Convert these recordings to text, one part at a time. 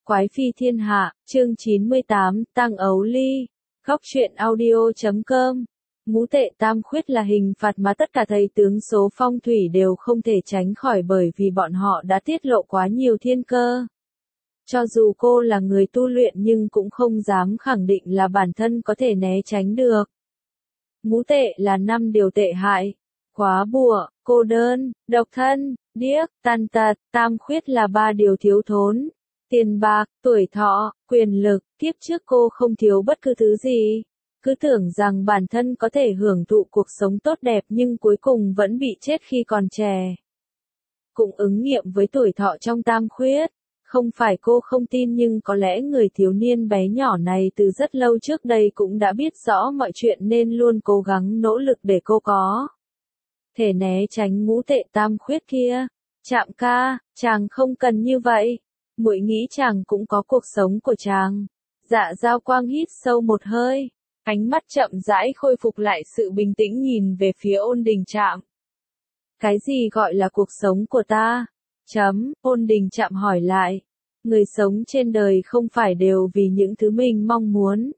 Quái phi thiên hạ, chương 98, Tăng ấu ly. Góc truyện audio.com. Ngũ tệ tam khuyết là hình phạt mà tất cả thầy tướng số phong thủy đều không thể tránh khỏi bởi vì bọn họ đã tiết lộ quá nhiều thiên cơ. Cho dù cô là người tu luyện nhưng cũng không dám khẳng định là bản thân có thể né tránh được. Ngũ tệ là 5 điều tệ hại. Quá bùa, cô đơn, độc thân, điếc, tàn tật. Tam khuyết là 3 điều thiếu thốn. Tiền bạc, tuổi thọ, quyền lực. Kiếp trước cô không thiếu bất cứ thứ gì. Cứ tưởng rằng bản thân có thể hưởng thụ cuộc sống tốt đẹp nhưng cuối cùng vẫn bị chết khi còn trẻ. Cũng ứng nghiệm với tuổi thọ trong tam khuyết. Không phải cô không tin nhưng có lẽ người thiếu niên bé nhỏ này từ rất lâu trước đây cũng đã biết rõ mọi chuyện nên luôn cố gắng nỗ lực để cô có thể né tránh ngũ tệ tam khuyết kia. Trạm ca, chàng không cần như vậy. Muội nghĩ chàng cũng có cuộc sống của chàng. Dạ Giao Quang hít sâu một hơi. Ánh mắt chậm rãi khôi phục lại sự bình tĩnh nhìn về phía Ôn Đình Trạm. Cái gì gọi là cuộc sống của ta? Ôn Đình Trạm hỏi lại. Người sống trên đời không phải đều vì những thứ mình mong muốn.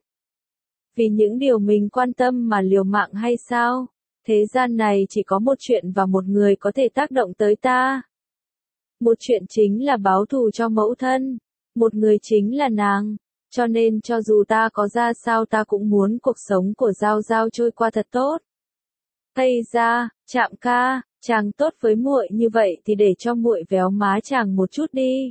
Vì những điều mình quan tâm mà liều mạng hay sao? Thế gian này chỉ có một chuyện và một người có thể tác động tới ta. Một chuyện chính là báo thù cho mẫu thân. Một người chính là nàng. Cho nên cho dù ta có ra sao ta cũng muốn cuộc sống của Giao Giao trôi qua thật tốt. Ây da, Trạm ca, chàng tốt với muội như vậy thì để cho muội véo má chàng một chút đi.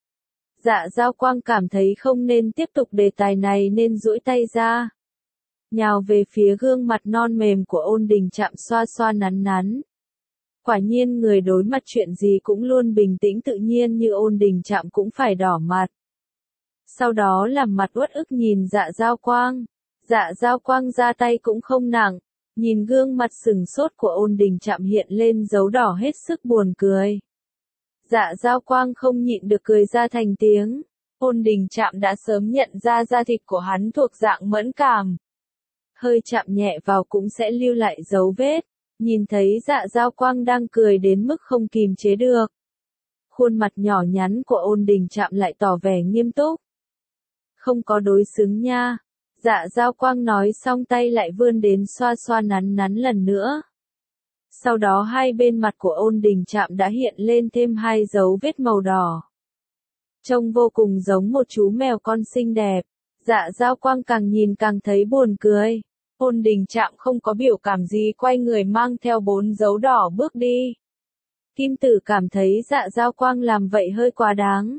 Dạ Giao Quang cảm thấy không nên tiếp tục đề tài này nên duỗi tay ra. Nhào về phía gương mặt non mềm của Ôn Đình Trạm xoa xoa nắn nắn. Quả nhiên người đối mặt chuyện gì cũng luôn bình tĩnh tự nhiên như Ôn Đình Trạm cũng phải đỏ mặt. Sau đó làm mặt uất ức nhìn Dạ Giao Quang. Dạ Giao Quang ra tay cũng không nặng. Nhìn gương mặt sừng sốt của Ôn Đình Trạm hiện lên dấu đỏ hết sức buồn cười. Dạ Giao Quang không nhịn được cười ra thành tiếng. Ôn Đình Trạm đã sớm nhận ra da thịt của hắn thuộc dạng mẫn cảm. Hơi chạm nhẹ vào cũng sẽ lưu lại dấu vết. Nhìn thấy Dạ Giao Quang đang cười đến mức không kìm chế được. Khuôn mặt nhỏ nhắn của Ôn Đình Trạm lại tỏ vẻ nghiêm túc. Không có đối xứng nha. Dạ Giao Quang nói xong tay lại vươn đến xoa xoa nắn nắn lần nữa. Sau đó hai bên mặt của Ôn Đình Trạm đã hiện lên thêm 2 dấu vết màu đỏ. Trông vô cùng giống một chú mèo con xinh đẹp. Dạ Giao Quang càng nhìn càng thấy buồn cười. Ôn Đình Trạm không có biểu cảm gì quay người mang theo 4 dấu đỏ bước đi. Kim Tử cảm thấy Dạ Giao Quang làm vậy hơi quá đáng.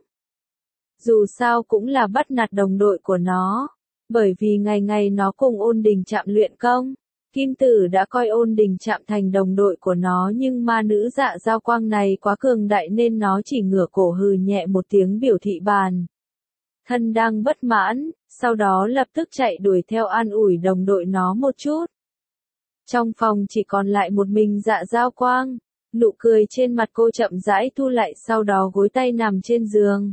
Dù sao cũng là bắt nạt đồng đội của nó. Bởi vì ngày ngày nó cùng Ôn Đình Trạm luyện công. Kim Tử đã coi Ôn Đình Trạm thành đồng đội của nó nhưng ma nữ Dạ Giao Quang này quá cường đại nên nó chỉ ngửa cổ hừ nhẹ một tiếng biểu thị bàn. Thân đang bất mãn, sau đó lập tức chạy đuổi theo an ủi đồng đội nó một chút. Trong phòng chỉ còn lại một mình Dạ Giao Quang. Nụ cười trên mặt cô chậm rãi thu lại sau đó gối tay nằm trên giường.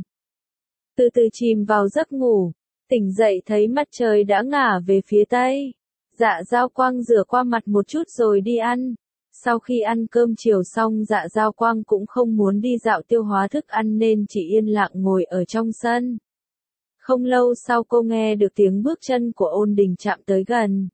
Từ từ chìm vào giấc ngủ. Tỉnh dậy thấy mặt trời đã ngả về phía tây. Dạ Giao Quang rửa qua mặt một chút rồi đi ăn. Sau khi ăn cơm chiều xong Dạ Giao Quang cũng không muốn đi dạo tiêu hóa thức ăn nên chỉ yên lặng ngồi ở trong sân. Không lâu sau cô nghe được tiếng bước chân của Ôn Đình Trạm tới gần.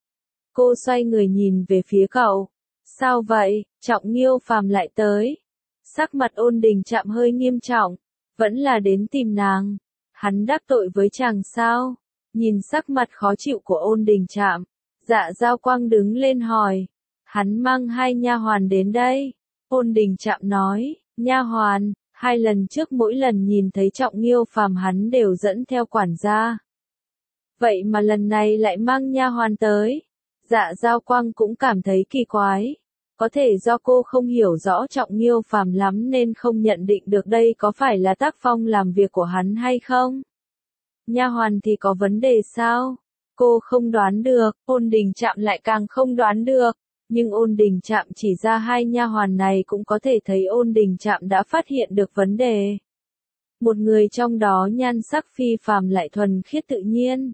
Cô xoay người nhìn về phía cậu. Sao vậy, Trọng Nghiêu Phàm lại tới. Sắc mặt Ôn Đình Trạm hơi nghiêm trọng. Vẫn là đến tìm nàng. Hắn đắc tội với chàng sao? Nhìn sắc mặt khó chịu của Ôn Đình Trạm. Dạ Giao Quang đứng lên hỏi. Hắn mang 2 nha hoàn đến đây. Ôn Đình Trạm nói, nha hoàn, 2 lần trước mỗi lần nhìn thấy Trọng Nghiêu Phàm hắn đều dẫn theo quản gia. Vậy mà lần này lại mang nha hoàn tới. Dạ Giao Quang cũng cảm thấy kỳ quái. Có thể do cô không hiểu rõ Trọng Nghiêu Phàm lắm nên không nhận định được đây có phải là tác phong làm việc của hắn hay không. Nha hoàn thì có vấn đề sao? Cô không đoán được, Ôn Đình Trạm lại càng không đoán được. Nhưng Ôn Đình Trạm chỉ ra 2 nha hoàn này cũng có thể thấy Ôn Đình Trạm đã phát hiện được vấn đề. Một người trong đó nhan sắc phi phàm lại thuần khiết tự nhiên.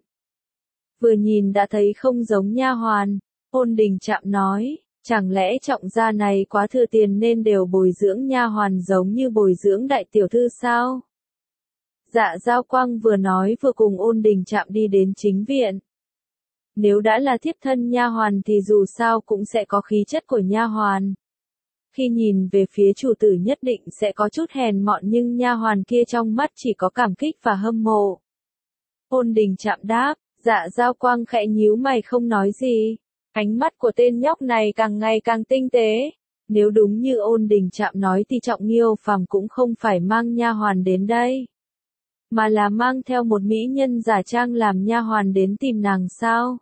Vừa nhìn đã thấy không giống nha hoàn. Ôn Đình Trạm nói, chẳng lẽ Trọng gia này quá thừa tiền nên đều bồi dưỡng nha hoàn giống như bồi dưỡng đại tiểu thư sao? Dạ Giao Quang vừa nói vừa cùng Ôn Đình Trạm đi đến chính viện. Nếu đã là thiếp thân nha hoàn thì dù sao cũng sẽ có khí chất của nha hoàn. Khi nhìn về phía chủ tử nhất định sẽ có chút hèn mọn nhưng nha hoàn kia trong mắt chỉ có cảm kích và hâm mộ. Ôn Đình Trạm đáp, Dạ Giao Quang khẽ nhíu mày không nói gì. Ánh mắt của tên nhóc này càng ngày càng tinh tế. Nếu đúng như Ôn Đình Trạm nói thì Trọng Nghiêu Phàm cũng không phải mang nha hoàn đến đây, mà là mang theo một mỹ nhân giả trang làm nha hoàn đến tìm nàng sao?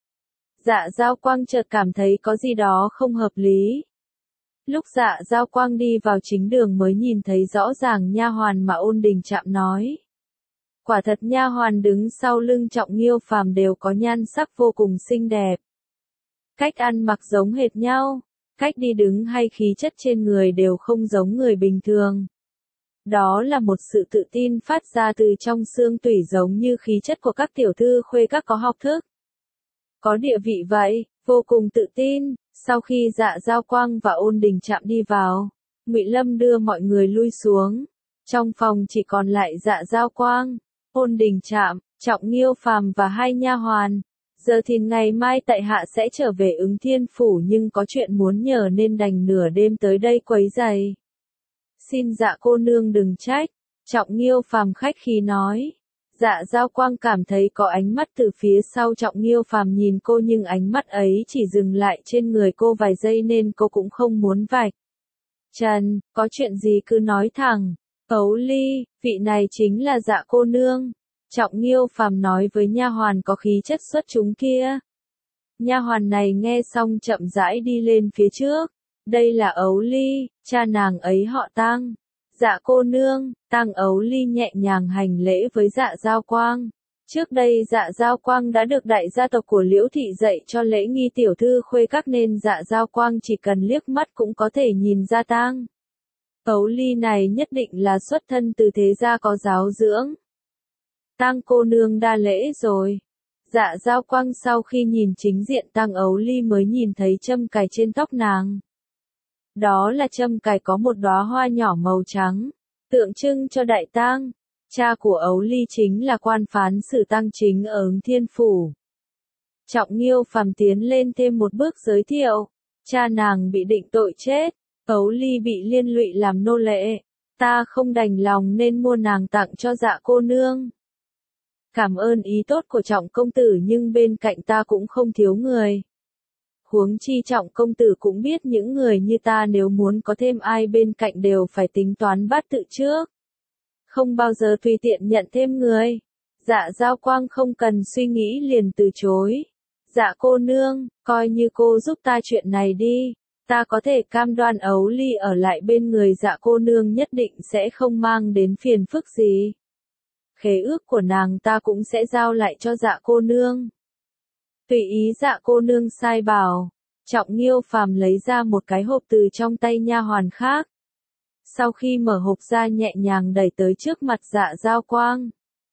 Dạ Giao Quang chợt cảm thấy có gì đó không hợp lý. Lúc Dạ Giao Quang đi vào chính đường mới nhìn thấy rõ ràng nha hoàn mà Ôn Đình Trạm nói. Quả thật nha hoàn đứng sau lưng Trọng Nghiêu Phàm đều có nhan sắc vô cùng xinh đẹp. Cách ăn mặc giống hệt nhau, cách đi đứng hay khí chất trên người đều không giống người bình thường. Đó là một sự tự tin phát ra từ trong xương tủy giống như khí chất của các tiểu thư khuê các có học thức, có địa vị vậy, vô cùng tự tin. Sau khi Dạ Giao Quang và Ôn Đình Trạm đi vào, Ngụy Lâm đưa mọi người lui xuống. Trong phòng chỉ còn lại Dạ Giao Quang, Ôn Đình Trạm, Trọng Nghiêu Phàm và hai nha hoàn. Giờ thì ngày mai tại hạ sẽ trở về Ứng Thiên Phủ nhưng có chuyện muốn nhờ nên đành nửa đêm tới đây quấy rầy. Xin Dạ cô nương đừng trách, Trọng Nghiêu Phàm khách khí nói. Dạ Giao Quang cảm thấy có ánh mắt từ phía sau Trọng Nghiêu Phàm nhìn cô nhưng ánh mắt ấy chỉ dừng lại trên người cô vài giây nên cô cũng không muốn vạch trần, có chuyện gì cứ nói thẳng. Ấu Ly, vị này chính là Dạ cô nương. Trọng Nghiêu Phàm nói với nha hoàn có khí chất xuất chúng kia. Nha hoàn này nghe xong chậm rãi đi lên phía trước. Đây là Ấu Ly, cha nàng ấy họ Tang. Dạ cô nương. Tang Ấu Ly nhẹ nhàng hành lễ với Dạ Giao Quang. Trước đây Dạ Giao Quang đã được đại gia tộc của Liễu Thị dạy cho lễ nghi tiểu thư khuê các nên Dạ Giao Quang chỉ cần liếc mắt cũng có thể nhìn ra Tang Ấu Ly này nhất định là xuất thân từ thế gia có giáo dưỡng. Tang cô nương đa lễ rồi. Dạ Giao Quang sau khi nhìn chính diện Tang Ấu Ly mới nhìn thấy châm cài trên tóc nàng. Đó là châm cài có một đóa hoa nhỏ màu trắng, tượng trưng cho Đại Tang. Cha của Ấu Ly chính là quan phán xử Tang Chính ở Ứng Thiên Phủ. Trọng Nghiêu Phàm tiến lên thêm một bước giới thiệu. Cha nàng bị định tội chết, Ấu Ly bị liên lụy làm nô lệ. Ta không đành lòng nên mua nàng tặng cho Dạ cô nương. Cảm ơn ý tốt của Trọng công tử nhưng bên cạnh ta cũng không thiếu người. Huống chi Trọng công tử cũng biết những người như ta nếu muốn có thêm ai bên cạnh đều phải tính toán bát tự trước. Không bao giờ tùy tiện nhận thêm người. Dạ Giao Quang không cần suy nghĩ liền từ chối. Dạ cô nương, coi như cô giúp ta chuyện này đi. Ta có thể cam đoan Ấu Ly ở lại bên người Dạ cô nương nhất định sẽ không mang đến phiền phức gì. Khế ước của nàng ta cũng sẽ giao lại cho Dạ cô nương. Tùy ý Dạ cô nương sai bảo. Trọng Nghiêu Phàm lấy ra một cái hộp từ trong tay nha hoàn khác. Sau khi mở hộp ra nhẹ nhàng đẩy tới trước mặt Dạ Giao Quang.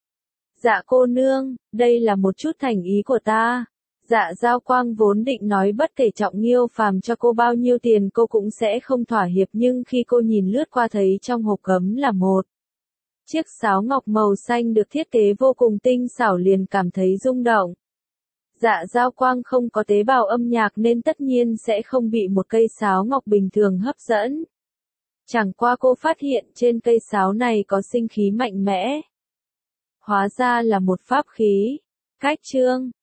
Dạ cô nương, đây là một chút thành ý của ta. Dạ Giao Quang vốn định nói bất kể Trọng Nghiêu Phàm cho cô bao nhiêu tiền cô cũng sẽ không thỏa hiệp nhưng khi cô nhìn lướt qua thấy trong hộp gấm là một chiếc sáo ngọc màu xanh được thiết kế vô cùng tinh xảo liền cảm thấy rung động. Dạ Giao Quang không có tế bào âm nhạc nên tất nhiên sẽ không bị một cây sáo ngọc bình thường hấp dẫn. Chẳng qua cô phát hiện trên cây sáo này có sinh khí mạnh mẽ. Hóa ra là một pháp khí. Cách chương